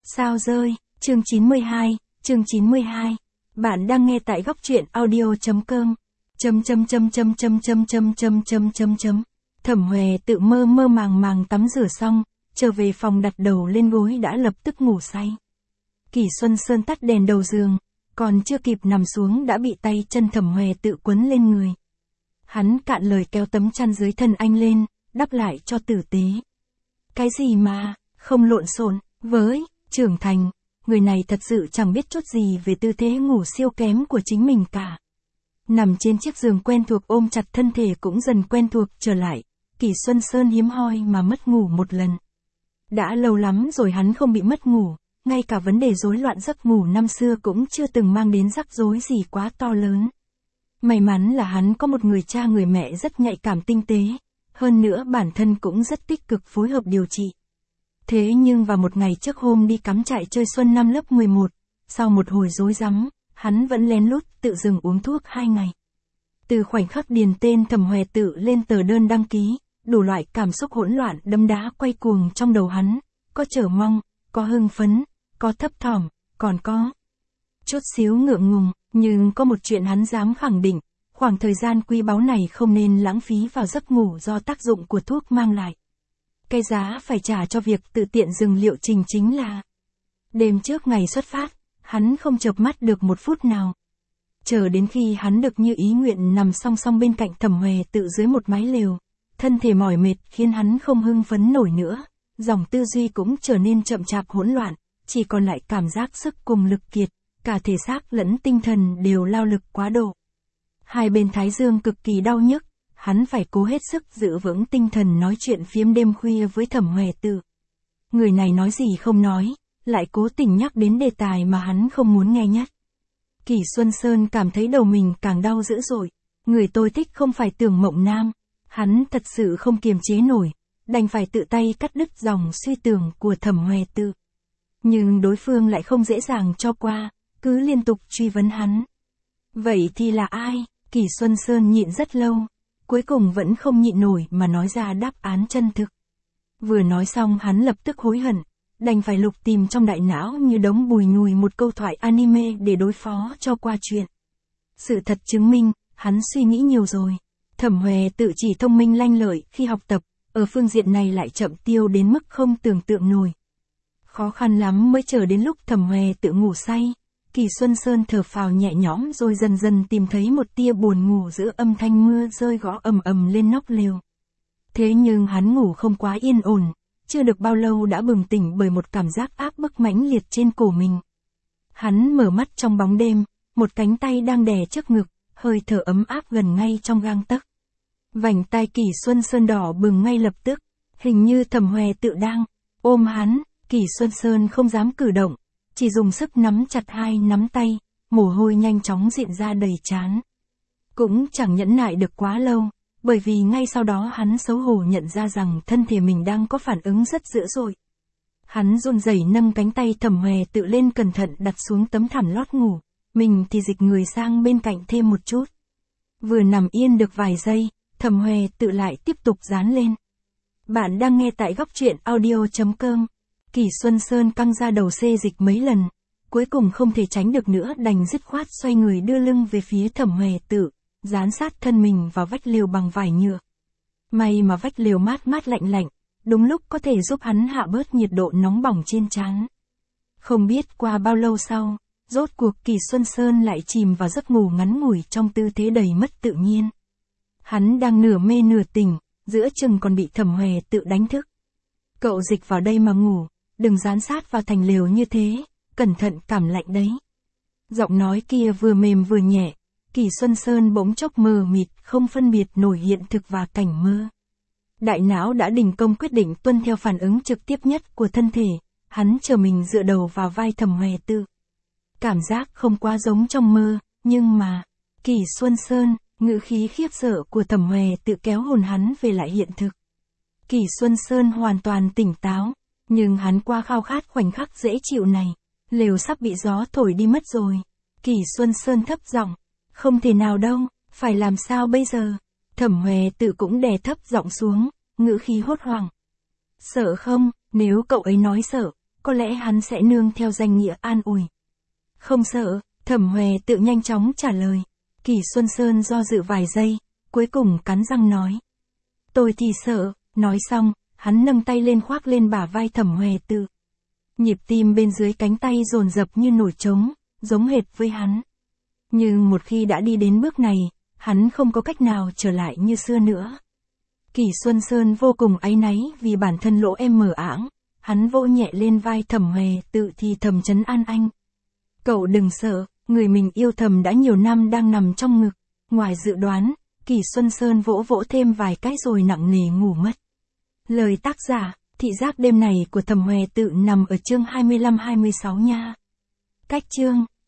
Sao rơi, chương 92, chương 92. Bạn đang nghe tại góc truyện audio.com. Thẩm Huệ tự mơ mơ màng màng tắm rửa xong, trở về phòng đặt đầu lên gối đã lập tức ngủ say. Kỷ Xuân Sơn tắt đèn đầu giường, còn chưa kịp nằm xuống đã bị tay chân Thẩm Huệ tự quấn lên người. Hắn cạn lời kéo tấm chăn dưới thân anh lên, đắp lại cho tử tế. Cái gì mà, không lộn xộn, với, trưởng thành, người này thật sự chẳng biết chút gì về tư thế ngủ siêu kém của chính mình cả. Nằm trên chiếc giường quen thuộc ôm chặt thân thể cũng dần quen thuộc trở lại, Kỷ Xuân Sơn hiếm hoi mà mất ngủ một lần. Đã lâu lắm rồi hắn không bị mất ngủ, ngay cả vấn đề rối loạn giấc ngủ năm xưa cũng chưa từng mang đến rắc rối gì quá to lớn. May mắn là hắn có một người cha người mẹ rất nhạy cảm tinh tế, hơn nữa bản thân cũng rất tích cực phối hợp điều trị. Thế nhưng vào một ngày trước hôm đi cắm trại chơi xuân năm lớp 11, sau một hồi rối rắm, hắn vẫn lén lút tự dừng uống thuốc 2 ngày. Từ khoảnh khắc điền tên Thẩm Huệ tự lên tờ đơn đăng ký, đủ loại cảm xúc hỗn loạn đâm đá quay cuồng trong đầu hắn, có chờ mong, có hưng phấn, có thấp thỏm, còn có chút xíu ngượng ngùng, nhưng có một chuyện hắn dám khẳng định, khoảng thời gian quý báu này không nên lãng phí vào giấc ngủ do tác dụng của thuốc mang lại. Cái giá phải trả cho việc tự tiện dừng liệu trình chính là đêm trước ngày xuất phát, hắn không chợp mắt được một phút nào. Chờ đến khi hắn được như ý nguyện nằm song song bên cạnh Thẩm Huệ tự dưới một mái lều, thân thể mỏi mệt khiến hắn không hưng phấn nổi nữa, dòng tư duy cũng trở nên chậm chạp hỗn loạn, chỉ còn lại cảm giác sức cùng lực kiệt, cả thể xác lẫn tinh thần đều lao lực quá độ. Hai bên thái dương cực kỳ đau nhức, hắn phải cố hết sức giữ vững tinh thần nói chuyện phiếm đêm khuya với Thẩm Huệ tự. Người này nói gì không nói, lại cố tình nhắc đến đề tài mà hắn không muốn nghe nhất. Kỷ Xuân Sơn cảm thấy đầu mình càng đau dữ dội, người tôi thích không phải Tưởng Mộng Nam, hắn thật sự không kiềm chế nổi, đành phải tự tay cắt đứt dòng suy tưởng của Thẩm Huệ tự. Nhưng đối phương lại không dễ dàng cho qua, cứ liên tục truy vấn hắn. Vậy thì là ai? Kỷ Xuân Sơn nhịn rất lâu, cuối cùng vẫn không nhịn nổi mà nói ra đáp án chân thực. Vừa nói xong hắn lập tức hối hận, đành phải lục tìm trong đại não như đống bùi nhùi một câu thoại anime để đối phó cho qua chuyện. Sự thật chứng minh, hắn suy nghĩ nhiều rồi. Thẩm Huệ tự chỉ thông minh lanh lợi khi học tập, ở phương diện này lại chậm tiêu đến mức không tưởng tượng nổi. Khó khăn lắm mới chờ đến lúc Thẩm Huệ tự ngủ say, Kỷ Xuân Sơn thở phào nhẹ nhõm rồi dần dần tìm thấy một tia buồn ngủ giữa âm thanh mưa rơi gõ ầm ầm lên nóc lều. Thế nhưng hắn ngủ không quá yên ổn, chưa được bao lâu đã bừng tỉnh bởi một cảm giác áp bức mãnh liệt trên cổ mình. Hắn mở mắt trong bóng đêm, một cánh tay đang đè trước ngực, hơi thở ấm áp gần ngay trong gang tấc. Vành tai Kỷ Xuân Sơn đỏ bừng ngay lập tức, hình như Thẩm Huệ tự đang ôm hắn. Kỷ Xuân Sơn không dám cử động, chỉ dùng sức nắm chặt hai nắm tay, mồ hôi nhanh chóng rịn ra đầy trán. Cũng chẳng nhẫn nại được quá lâu, bởi vì ngay sau đó hắn xấu hổ nhận ra rằng thân thể mình đang có phản ứng rất dữ dội. Hắn run rẩy nâng cánh tay Thẩm Huệ tự lên cẩn thận đặt xuống tấm thảm lót ngủ, mình thì dịch người sang bên cạnh thêm một chút. Vừa nằm yên được vài giây, Thẩm Huệ tự lại tiếp tục dán lên. Bạn đang nghe tại góc truyện audio.com. Kỷ Xuân Sơn căng ra đầu xê dịch mấy lần, cuối cùng không thể tránh được nữa đành dứt khoát xoay người đưa lưng về phía Thẩm Huệ tự, dán sát thân mình vào vách lều bằng vải nhựa. May mà vách lều mát mát lạnh lạnh, đúng lúc có thể giúp hắn hạ bớt nhiệt độ nóng bỏng trên trán. Không biết qua bao lâu sau, rốt cuộc Kỷ Xuân Sơn lại chìm vào giấc ngủ ngắn ngủi trong tư thế đầy mất tự nhiên. Hắn đang nửa mê nửa tỉnh, giữa chừng còn bị Thẩm Huệ tự đánh thức. Cậu dịch vào đây mà ngủ, đừng dán sát vào thành lều như thế, cẩn thận cảm lạnh đấy. Giọng nói kia vừa mềm vừa nhẹ, Kỷ Xuân Sơn bỗng chốc mờ mịt không phân biệt nổi hiện thực và cảnh mơ. Đại não đã đình công quyết định tuân theo phản ứng trực tiếp nhất của thân thể, hắn chờ mình dựa đầu vào vai Thẩm Huệ tự. Cảm giác không quá giống trong mơ, nhưng mà, Kỷ Xuân Sơn, ngữ khí khiếp sợ của Thẩm Huệ tự kéo hồn hắn về lại hiện thực. Kỷ Xuân Sơn hoàn toàn tỉnh táo, nhưng hắn qua khao khát khoảnh khắc dễ chịu này, lều sắp bị gió thổi đi mất rồi. Kỷ Xuân Sơn thấp giọng, không thể nào đâu, phải làm sao bây giờ? Thẩm Huệ tự cũng đè thấp giọng xuống, ngữ khí hốt hoảng. Sợ không, nếu cậu ấy nói sợ, có lẽ hắn sẽ nương theo danh nghĩa an ủi. Không sợ, Thẩm Huệ tự nhanh chóng trả lời. Kỷ Xuân Sơn do dự vài giây, cuối cùng cắn răng nói. Tôi thì sợ, nói xong, hắn nâng tay lên khoác lên bả vai Thẩm Huệ tự. Nhịp tim bên dưới cánh tay dồn dập như nổi trống, giống hệt với hắn. Nhưng một khi đã đi đến bước này, hắn không có cách nào trở lại như xưa nữa. Kỷ Xuân Sơn vô cùng áy náy vì bản thân lỗ em mờ ảng, hắn vỗ nhẹ lên vai Thẩm Huệ tự thì thầm trấn an anh. Cậu đừng sợ, người mình yêu thầm đã nhiều năm đang nằm trong ngực. Ngoài dự đoán, Kỷ Xuân Sơn vỗ vỗ thêm vài cái rồi nặng nề ngủ mất. Lời tác giả, thị giác đêm này của Thẩm Huệ tự nằm ở chương 25-26 nha. Cách chương